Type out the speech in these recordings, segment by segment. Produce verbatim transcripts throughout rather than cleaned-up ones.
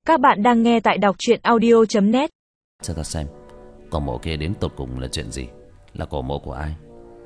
Các bạn đang nghe tại đọc truyện audio chấm net. Cho ta xem cổ mộ kia đến tột cùng là chuyện gì, là cổ mộ của ai.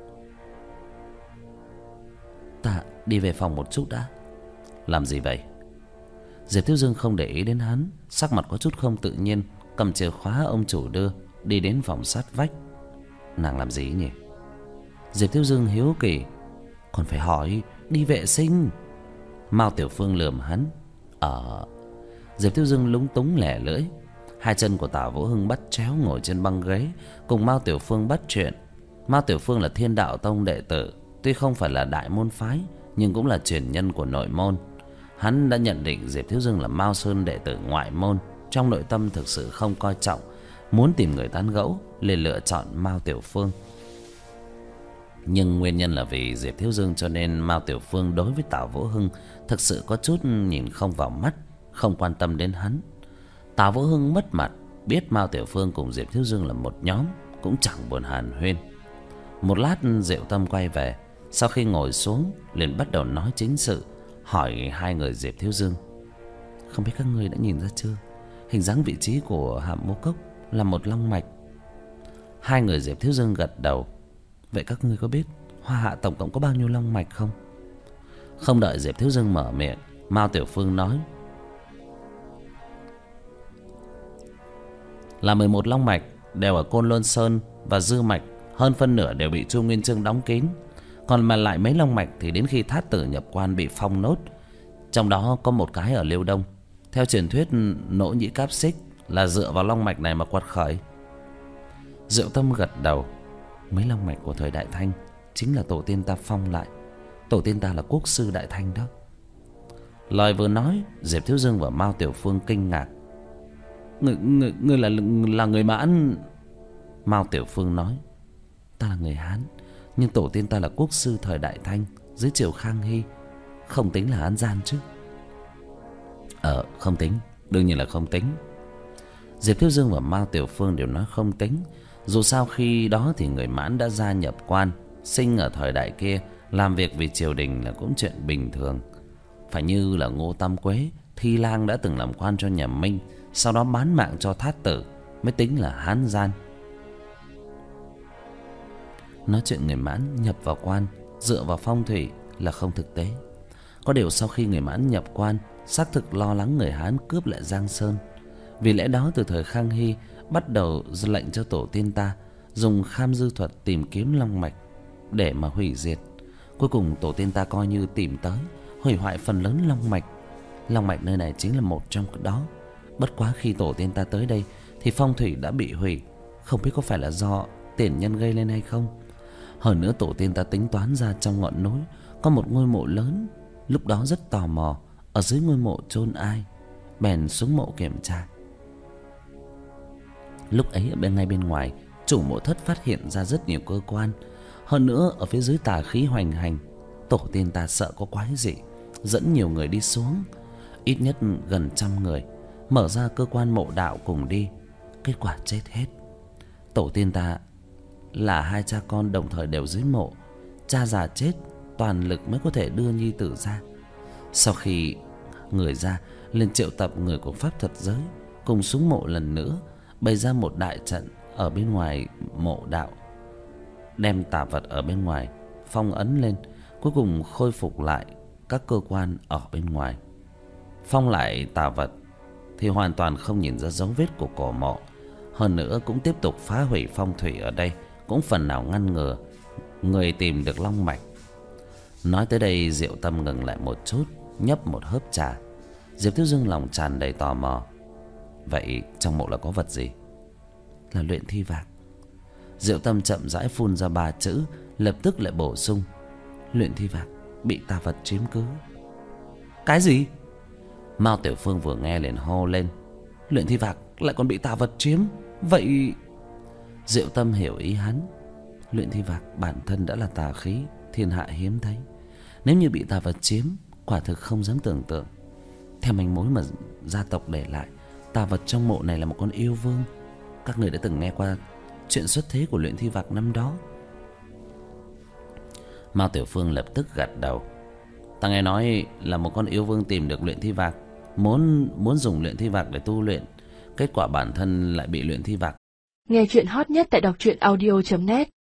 Ta đi về phòng một chút đã. Làm gì vậy? Diệp Thiếu Dương không để ý đến hắn, sắc mặt có chút không tự nhiên, cầm chìa khóa ông chủ đưa, đi đến phòng sát vách. Nàng làm gì nhỉ? Diệp Thiếu Dương hiếu kỳ. Còn phải hỏi, đi vệ sinh. Mao Tiểu Phương lườm hắn. Ờ. Diệp Thiếu Dương lúng túng lẻ lưỡi. Hai chân của Tả Vũ Hưng bắt chéo ngồi trên băng ghế, cùng Mao Tiểu Phương bắt chuyện. Mao Tiểu Phương là Thiên Đạo Tông đệ tử, tuy không phải là đại môn phái, nhưng cũng là truyền nhân của nội môn. Hắn đã nhận định Diệp Thiếu Dương là Mao Sơn đệ tử ngoại môn, trong nội tâm thực sự không coi trọng, muốn tìm người tán gẫu, liền lựa chọn Mao Tiểu Phương. Nhưng nguyên nhân là vì Diệp Thiếu Dương, cho nên Mao Tiểu Phương đối với Tả Vũ Hưng thực sự có chút nhìn không vào mắt, không quan tâm đến hắn. Tả Vũ Hưng mất mặt, biết Mao Tiểu Phương cùng Diệp Thiếu Dương là một nhóm, cũng chẳng buồn hàn huyên. Một lát Diệu Tâm quay về, sau khi ngồi xuống liền bắt đầu nói chính sự, hỏi hai người Diệp Thiếu Dương. Không biết các ngươi đã nhìn ra chưa, hình dáng vị trí của Hàm Mô Cốc là một long mạch. Hai người Diệp Thiếu Dương gật đầu. Vậy các ngươi có biết Hoa Hạ tổng cộng có bao nhiêu long mạch không? Không đợi Diệp Thiếu Dương mở miệng, Mao Tiểu Phương nói là mười một long mạch, đều ở Côn Lôn Sơn và Dư Mạch, hơn phân nửa đều bị Chu Nguyên Chương đóng kín. Còn mà lại mấy long mạch thì đến khi Thát Tử nhập quan bị phong nốt. Trong đó có một cái ở Liêu Đông. Theo truyền thuyết Nỗ Nhĩ Cáp Xích là dựa vào long mạch này mà quật khởi. Diệu Tâm gật đầu. Mấy long mạch của thời Đại Thanh chính là tổ tiên ta phong lại. Tổ tiên ta là quốc sư Đại Thanh đó. Lời vừa nói, Diệp Thiếu Dương và Mao Tiểu Phương kinh ngạc. Người, người, người là, là người Mãn. Mao Tiểu Phương nói. Ta là người Hán, nhưng tổ tiên ta là quốc sư thời Đại Thanh, dưới triều Khang Hy. Không tính là Hán gian chứ? Ờ không tính, đương nhiên là không tính. Diệp Thiếu Dương và Mao Tiểu Phương đều nói không tính. Dù sao khi đó thì người Mãn đã gia nhập quan, sinh ở thời đại kia, làm việc vì triều đình là cũng chuyện bình thường. Phải như là Ngô Tam Quế, Thi Lang đã từng làm quan cho nhà Minh, sau đó bán mạng cho Thát Tử, mới tính là Hán gian. Nói chuyện người Mãn nhập vào quan dựa vào phong thủy là không thực tế. Có điều sau khi người Mãn nhập quan, xác thực lo lắng người Hán cướp lại Giang Sơn. Vì lẽ đó từ thời Khang Hy bắt đầu lệnh cho tổ tiên ta dùng kham dư thuật tìm kiếm long mạch để mà hủy diệt. Cuối cùng tổ tiên ta coi như tìm tới, hủy hoại phần lớn long mạch. Long mạch nơi này chính là một trong đó. Bất quá khi tổ tiên ta tới đây thì phong thủy đã bị hủy, không biết có phải là do tiền nhân gây lên hay không. Hơn nữa tổ tiên ta tính toán ra trong ngọn núi có một ngôi mộ lớn. Lúc đó rất tò mò ở dưới ngôi mộ chôn ai, bèn xuống mộ kiểm tra. Lúc ấy ở bên ngay bên ngoài, chủ mộ thất phát hiện ra rất nhiều cơ quan. Hơn nữa ở phía dưới tà khí hoành hành. Tổ tiên ta sợ có quái gì, dẫn nhiều người đi xuống, ít nhất gần trăm người, mở ra cơ quan mộ đạo cùng đi. Kết quả chết hết. Tổ tiên ta là hai cha con đồng thời đều dưới mộ. Cha già chết, toàn lực mới có thể đưa nhi tử ra. Sau khi người ra, liền triệu tập người của pháp thuật giới cùng xuống mộ lần nữa, bày ra một đại trận ở bên ngoài mộ đạo, đem tà vật ở bên ngoài phong ấn lên, cuối cùng khôi phục lại các cơ quan ở bên ngoài. Phong lại tà vật thì hoàn toàn không nhìn ra dấu vết của cổ mộ. Hơn nữa cũng tiếp tục phá hủy phong thủy ở đây, cũng phần nào ngăn ngừa người tìm được long mạch. Nói tới đây Diệu Tâm ngừng lại một chút, nhấp một hớp trà. Diệp Thiếu Dương lòng tràn đầy tò mò. Vậy trong mộ là có vật gì? Là luyện thi vạc. Diệu Tâm chậm rãi phun ra ba chữ, lập tức lại bổ sung. Luyện thi vạc bị tà vật chiếm cứ. Cái gì? Mao Tiểu Phương vừa nghe liền hô lên. Luyện thi vạc lại còn bị tà vật chiếm? Vậy... Diệu Tâm hiểu ý hắn. Luyện thi vạc bản thân đã là tà khí, thiên hạ hiếm thấy. Nếu như bị tà vật chiếm, quả thực không dám tưởng tượng. Theo manh mối mà gia tộc để lại, tà vật trong mộ này là một con yêu vương. Các người đã từng nghe qua chuyện xuất thế của luyện thi vạc năm đó. Mao Tiểu Phương lập tức gật đầu. Ta nghe nói là một con yêu vương tìm được luyện thi vạc, muốn muốn dùng luyện thi vạc để tu luyện, kết quả bản thân lại bị luyện thi vạc. Nghe chuyện hot nhất tại đọc truyện audio chấm net.